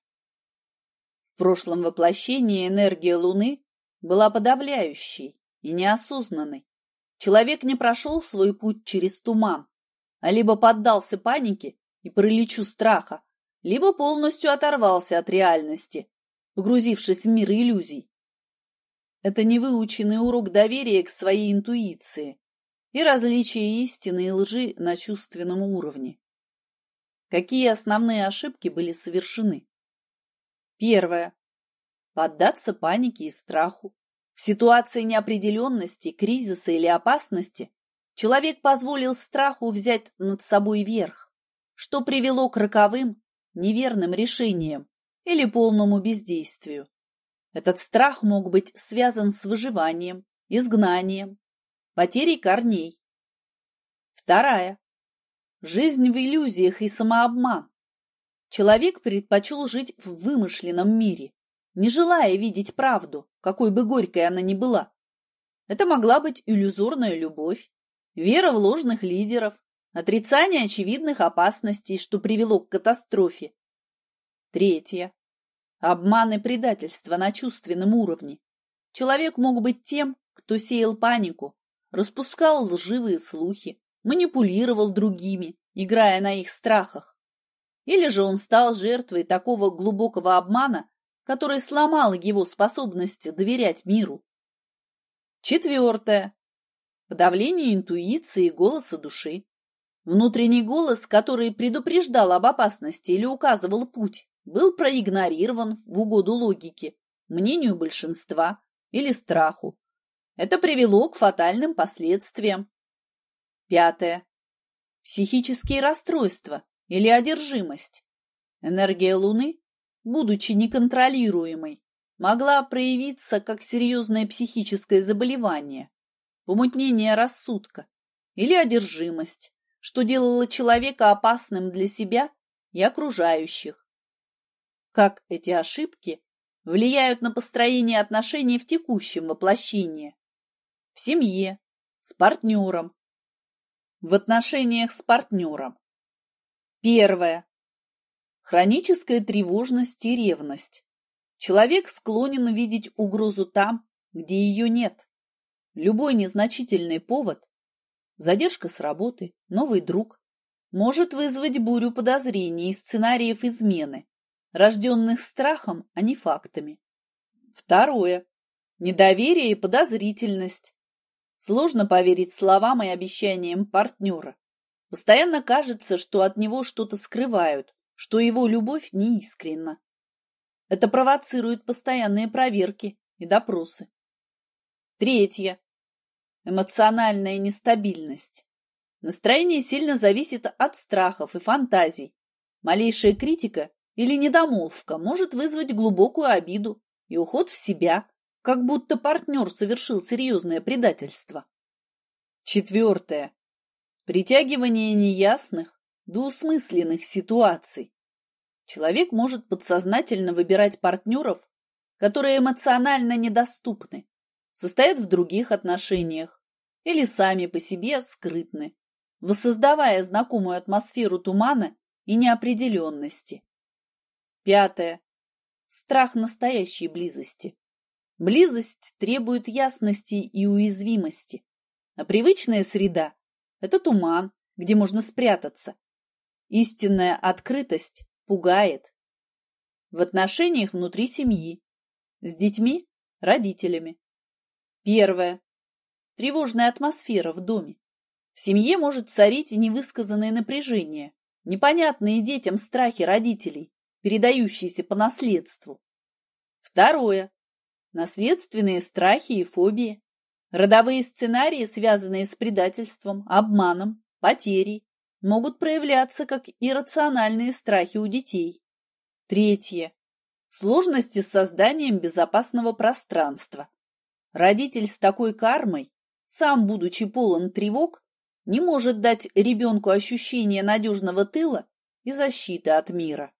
В прошлом воплощении энергия Луны была подавляющей и неосознанной. Человек не прошел свой путь через туман, а либо поддался панике и параличу страха, либо полностью оторвался от реальности, погрузившись в мир иллюзий. Это невыученный урок доверия к своей интуиции и различия истины и лжи на чувственном уровне. Какие основные ошибки были совершены? Первое. Поддаться панике и страху. В ситуации неопределенности, кризиса или опасности человек позволил страху взять над собой верх, что привело к роковым, неверным решениям или полному бездействию. Этот страх мог быть связан с выживанием, изгнанием, потерей корней. Вторая. Жизнь в иллюзиях и самообман. Человек предпочел жить в вымышленном мире, не желая видеть правду, какой бы горькой она ни была. Это могла быть иллюзорная любовь, вера в ложных лидеров, отрицание очевидных опасностей, что привело к катастрофе. Третье. Обман и предательство на чувственном уровне. Человек мог быть тем, кто сеял панику, распускал лживые слухи, манипулировал другими, играя на их страхах. Или же он стал жертвой такого глубокого обмана, который сломал его способность доверять миру. Четвертое. Подавление интуиции и голоса души. Внутренний голос, который предупреждал об опасности или указывал путь, был проигнорирован в угоду логике, мнению большинства или страху. Это привело к фатальным последствиям. Пятое. Психические расстройства или одержимость. Энергия Луны, будучи неконтролируемой, могла проявиться как серьезное психическое заболевание, помутнение рассудка или одержимость, что делало человека опасным для себя и окружающих. Как эти ошибки влияют на построение отношений в текущем воплощении, в семье, с партнером, в отношениях с партнером. Первое. Хроническая тревожность и ревность. Человек склонен видеть угрозу там, где ее нет. Любой незначительный повод, задержка с работы, новый друг, может вызвать бурю подозрений и сценариев измены, рожденных страхом, а не фактами. Второе. Недоверие и подозрительность. Сложно поверить словам и обещаниям партнера. Постоянно кажется, что от него что-то скрывают, что его любовь неискренна. Это провоцирует постоянные проверки и допросы. Третье. Эмоциональная нестабильность. Настроение сильно зависит от страхов и фантазий. Малейшая критика или недомолвка может вызвать глубокую обиду и уход в себя, как будто партнер совершил серьезное предательство. Четвертое. Притягивание неясных, двусмысленных ситуаций. Человек может подсознательно выбирать партнеров, которые эмоционально недоступны, состоят в других отношениях или сами по себе скрытны, воссоздавая знакомую атмосферу тумана и неопределенности. Пятое. Страх настоящей близости. Близость требует ясности и уязвимости, а привычная среда – это туман, где можно спрятаться. Истинная открытость пугает. В отношениях внутри семьи, с детьми, родителями. Первое. Тревожная атмосфера в доме. В семье может царить невысказанное напряжение, непонятные детям страхи родителей, передающиеся по наследству. Второе. Наследственные страхи и фобии. Родовые сценарии, связанные с предательством, обманом, потерей, могут проявляться как иррациональные страхи у детей. Третье. Сложности с созданием безопасного пространства. Родитель с такой кармой, сам будучи полон тревог, не может дать ребенку ощущение надежного тыла и защиты от мира.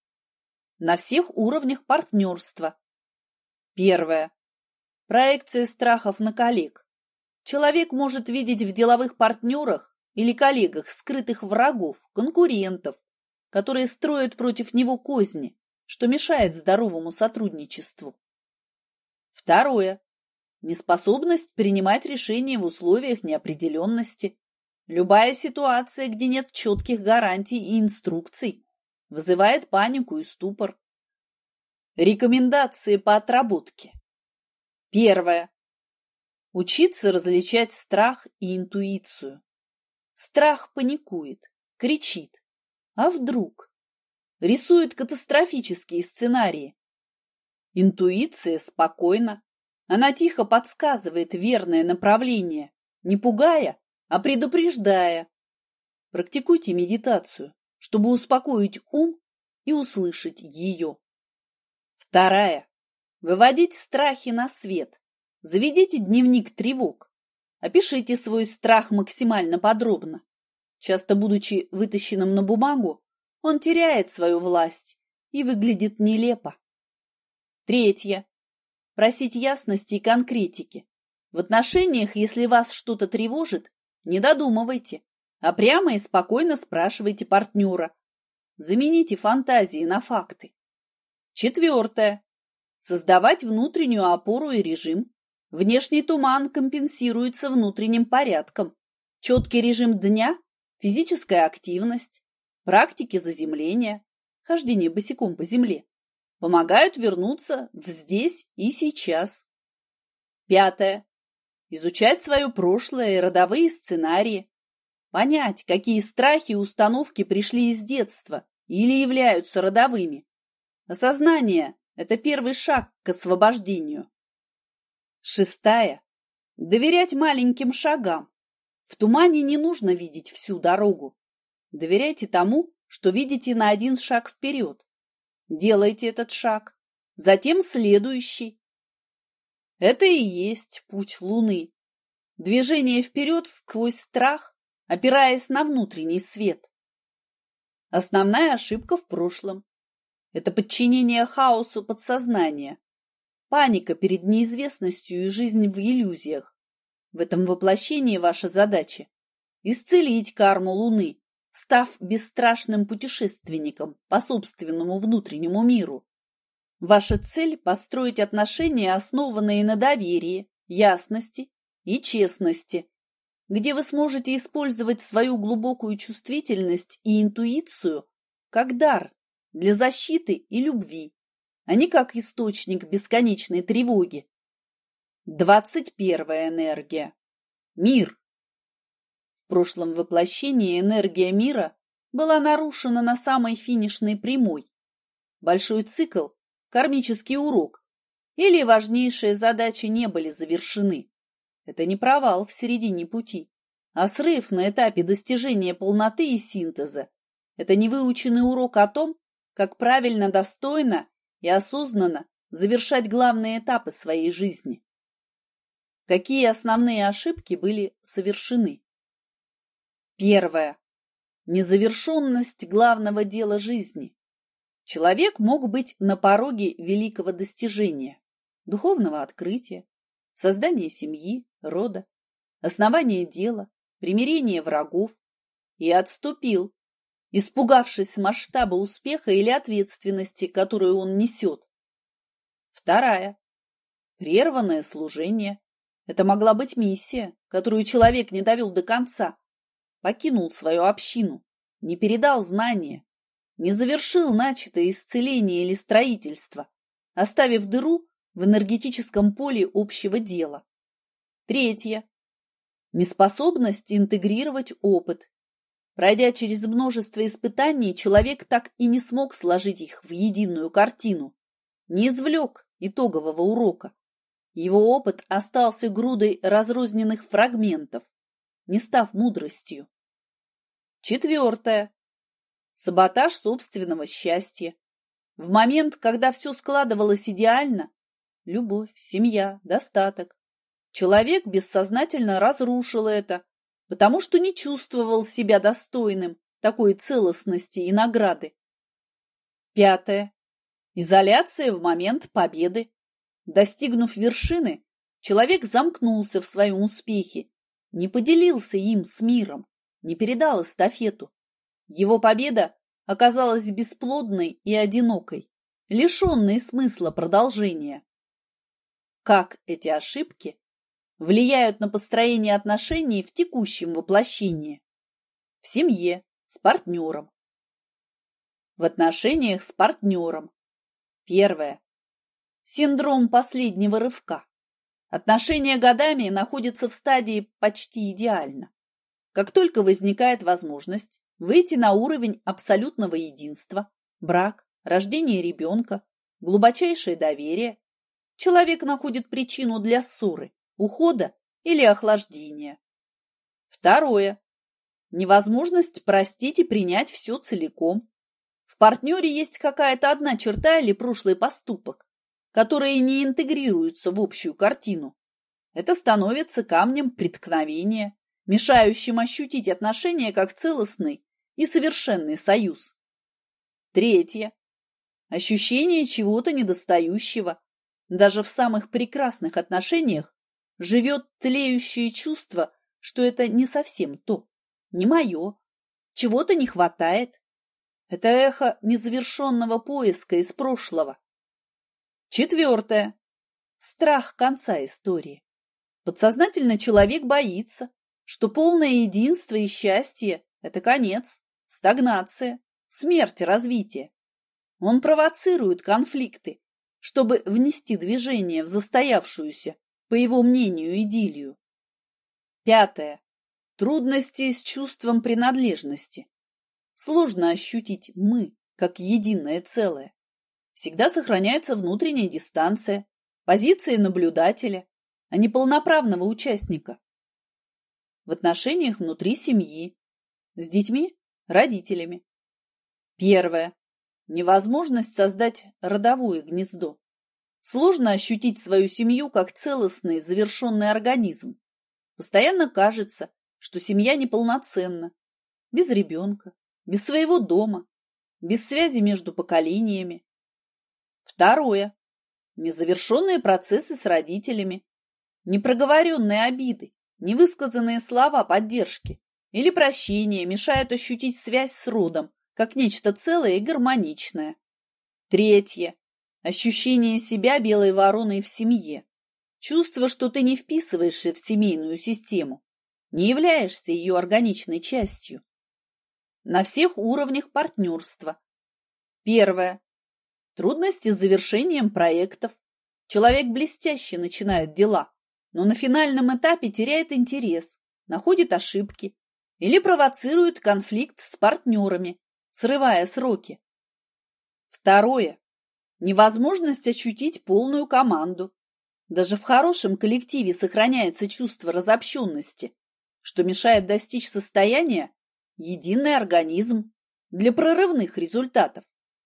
На всех уровнях партнерства. Первое. Проекция страхов на коллег. Человек может видеть в деловых партнерах или коллегах скрытых врагов, конкурентов, которые строят против него козни, что мешает здоровому сотрудничеству. Второе. Неспособность принимать решения в условиях неопределенности. Любая ситуация, где нет четких гарантий и инструкций, вызывает панику и ступор. Рекомендации по отработке. Первое. Учиться различать страх и интуицию. Страх паникует, кричит. А вдруг? Рисует катастрофические сценарии. Интуиция спокойна. Она тихо подсказывает верное направление, не пугая, а предупреждая. Практикуйте медитацию, чтобы успокоить ум и услышать ее. Вторая. Выводить страхи на свет. Заведите дневник тревог. Опишите свой страх максимально подробно. Часто будучи вытащенным на бумагу, он теряет свою власть и выглядит нелепо. Третье. Просить ясности и конкретики. В отношениях, если вас что-то тревожит, не додумывайте, а прямо и спокойно спрашивайте партнера. Замените фантазии на факты. Четвертое. Создавать внутреннюю опору и режим. Внешний туман компенсируется внутренним порядком. Четкий режим дня, физическая активность, практики заземления, хождение босиком по земле помогают вернуться в здесь и сейчас. Пятое. Изучать свое прошлое и родовые сценарии. Понять, какие страхи и установки пришли из детства или являются родовыми. Осознание – это первый шаг к освобождению. Шестая. Доверять маленьким шагам. В тумане не нужно видеть всю дорогу. Доверяйте тому, что видите на один шаг вперед. Делайте этот шаг, затем следующий. Это и есть путь Луны. Движение вперед сквозь страх, опираясь на внутренний свет. Основная ошибка в прошлом – это подчинение хаосу подсознания, паника перед неизвестностью и жизнь в иллюзиях. В этом воплощении ваша задача – исцелить карму Луны, став бесстрашным путешественником по собственному внутреннему миру. Ваша цель – построить отношения, основанные на доверии, ясности и честности, где вы сможете использовать свою глубокую чувствительность и интуицию как дар для защиты и любви, а не как источник бесконечной тревоги. Двадцать первая энергия. Мир. В прошлом воплощении энергия мира была нарушена на самой финишной прямой. Большой цикл, кармический урок или важнейшие задачи не были завершены. Это не провал в середине пути, а срыв на этапе достижения полноты и синтеза. Это невыученный урок о том, как правильно, достойно и осознанно завершать главные этапы своей жизни. Какие основные ошибки были совершены? Первое. Незавершенность главного дела жизни. Человек мог быть на пороге великого достижения, духовного открытия, создания семьи, рода, основания дела, примирения врагов, и отступил, испугавшись масштаба успеха или ответственности, которую он несет. Вторая. Прерванное служение. Это могла быть миссия, которую человек не довел до конца, покинул свою общину, не передал знания, не завершил начатое исцеление или строительство, оставив дыру в энергетическом поле общего дела. Третье. Неспособность интегрировать опыт. Пройдя через множество испытаний, человек так и не смог сложить их в единую картину, не извлек итогового урока. Его опыт остался грудой разрозненных фрагментов, не став мудростью. Четвертое. Саботаж собственного счастья. В момент, когда все складывалось идеально, любовь, семья, достаток, человек бессознательно разрушил это, потому что не чувствовал себя достойным такой целостности и награды. Пятое. Изоляция в момент победы. Достигнув вершины, человек замкнулся в своем успехе, не поделился им с миром, не передал эстафету. Его победа оказалась бесплодной и одинокой, лишенной смысла продолжения. Как эти ошибки влияют на построение отношений в текущем воплощении? В семье, с партнером. В отношениях с партнером. Первое. Синдром последнего рывка. Отношения годами находятся в стадии почти идеально. Как только возникает возможность выйти на уровень абсолютного единства, брак, рождение ребенка, глубочайшее доверие, человек находит причину для ссоры, ухода или охлаждения. Второе. Невозможность простить и принять все целиком. В партнере есть какая-то одна черта или прошлый поступок, которые не интегрируются в общую картину. Это становится камнем преткновения, мешающим ощутить отношения как целостный и совершенный союз. Третье. Ощущение чего-то недостающего. Даже в самых прекрасных отношениях живет тлеющее чувство, что это не совсем то, не мое, чего-то не хватает. Это эхо незавершенного поиска из прошлого. Четвертое. Страх конца истории. Подсознательно человек боится, что полное единство и счастье – это конец, стагнация, смерть развития. Он провоцирует конфликты, чтобы внести движение в застоявшуюся, по его мнению, идиллию. Пятое. Трудности с чувством принадлежности. Сложно ощутить «мы» как единое целое. Всегда сохраняется внутренняя дистанция, позиция наблюдателя, а не полноправного участника. В отношениях внутри семьи, с детьми, родителями. Первое. Невозможность создать родовое гнездо. Сложно ощутить свою семью как целостный, завершенный организм. Постоянно кажется, что семья неполноценна, без ребенка, без своего дома, без связи между поколениями. Второе. Незавершенные процессы с родителями, непроговоренные обиды, невысказанные слова поддержки или прощения мешают ощутить связь с родом как нечто целое и гармоничное. Третье. Ощущение себя белой вороной в семье. Чувство, что ты не вписываешься в семейную систему, не являешься ее органичной частью. На всех уровнях партнерства. Первое. Трудности с завершением проектов. Человек блестяще начинает дела, но на финальном этапе теряет интерес, находит ошибки или провоцирует конфликт с партнерами, срывая сроки. Второе. Невозможность ощутить полную команду. Даже в хорошем коллективе сохраняется чувство разобщенности, что мешает достичь состояния единый организм для прорывных результатов.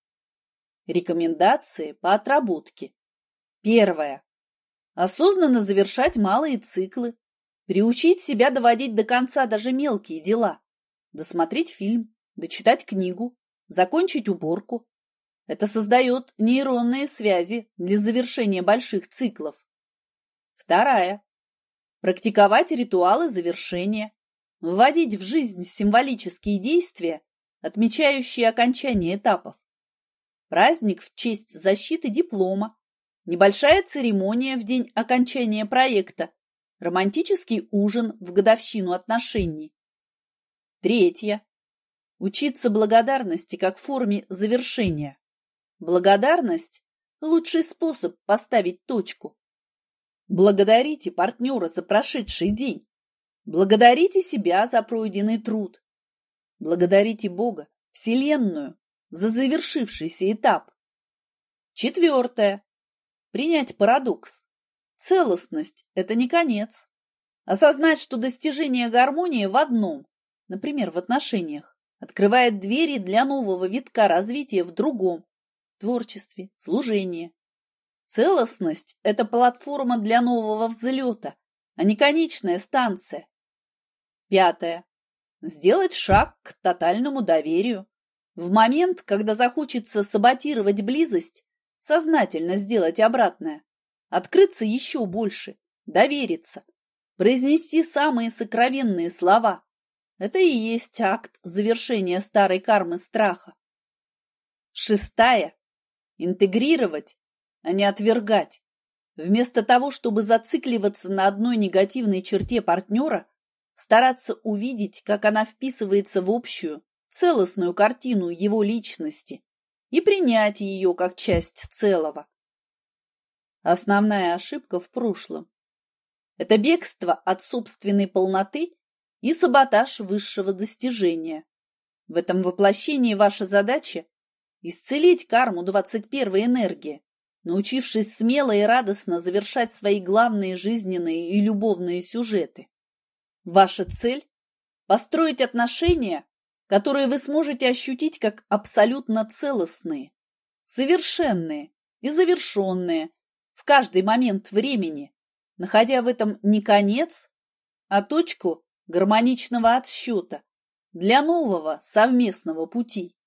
Рекомендации по отработке. Первое. Осознанно завершать малые циклы, приучить себя доводить до конца даже мелкие дела, досмотреть фильм, дочитать книгу, закончить уборку. Это создает нейронные связи для завершения больших циклов. Вторая. Практиковать ритуалы завершения, вводить в жизнь символические действия, отмечающие окончание этапов. Праздник в честь защиты диплома, небольшая церемония в день окончания проекта, романтический ужин в годовщину отношений. Третье. Учиться благодарности как форме завершения. Благодарность – лучший способ поставить точку. Благодарите партнера за прошедший день. Благодарите себя за пройденный труд. Благодарите Бога, Вселенную, за завершившийся этап. Четвертое. Принять парадокс. Целостность – это не конец. Осознать, что достижение гармонии в одном, например, в отношениях, открывает двери для нового витка развития в другом – творчестве, служении. Целостность – это платформа для нового взлета, а не конечная станция. Пятое. Сделать шаг к тотальному доверию. В момент, когда захочется саботировать близость, сознательно сделать обратное. Открыться еще больше, довериться, произнести самые сокровенные слова. Это и есть акт завершения старой кармы страха. Шестая. Интегрировать, а не отвергать. Вместо того, чтобы зацикливаться на одной негативной черте партнера, стараться увидеть, как она вписывается в общую, целостную картину его личности и принять ее как часть целого. Основная ошибка в прошлом – это бегство от собственной полноты и саботаж высшего достижения. В этом воплощении ваша задача – исцелить карму двадцать первой энергии, научившись смело и радостно завершать свои главные жизненные и любовные сюжеты. Ваша цель – построить отношения, которые вы сможете ощутить как абсолютно целостные, совершенные и завершенные в каждый момент времени, находя в этом не конец, а точку гармоничного отсчета для нового совместного пути.